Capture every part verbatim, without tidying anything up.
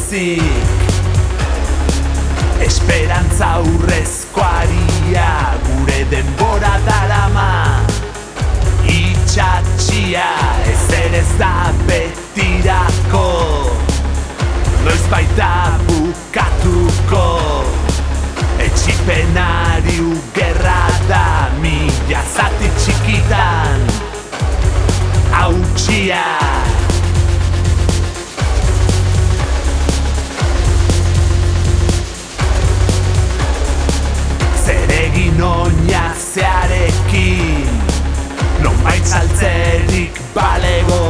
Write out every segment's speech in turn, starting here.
ezik. Esperantza urrezko aria gure denbora darama. Itxatxia ezer ez da betirako, noiz baita bukatuko. Etxipenari ugerra da mila zati txikitan hautsia. Zeregin oinazearekin nonbait saltzerik balego,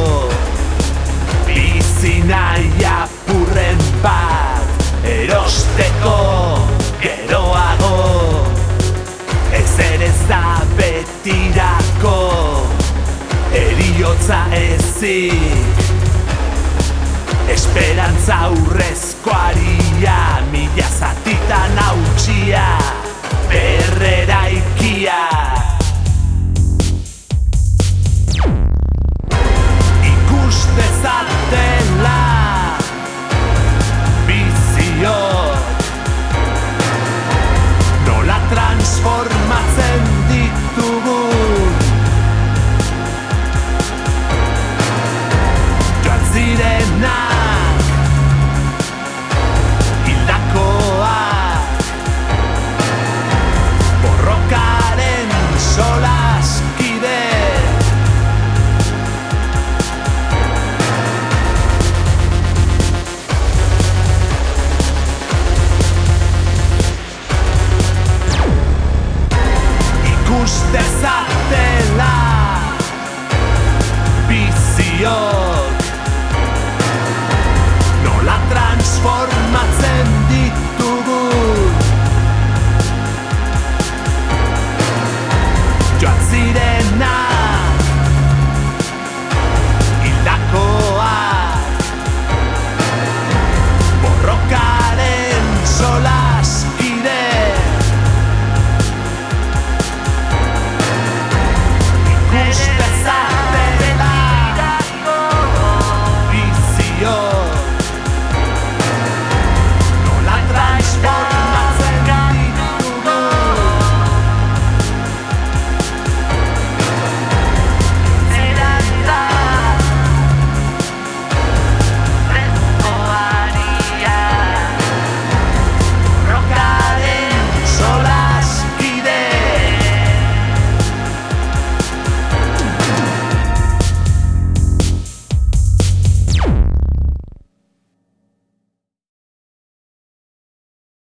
bizi nahi apurren bat erosteko geroago. Ezer ez da betirako, heriotza ezik. Esperantza urrezko aria mila zatitan hautsia, berreraikia. Ikus dezatela biziok nola transformatzen ditugun. Joan zirenak hildakoak, borrokaren solaskide. Ikus dezatela biziok nola transformatzen ditugun. Joan zirenak hildakoak, borrokaren solaskide. Ikus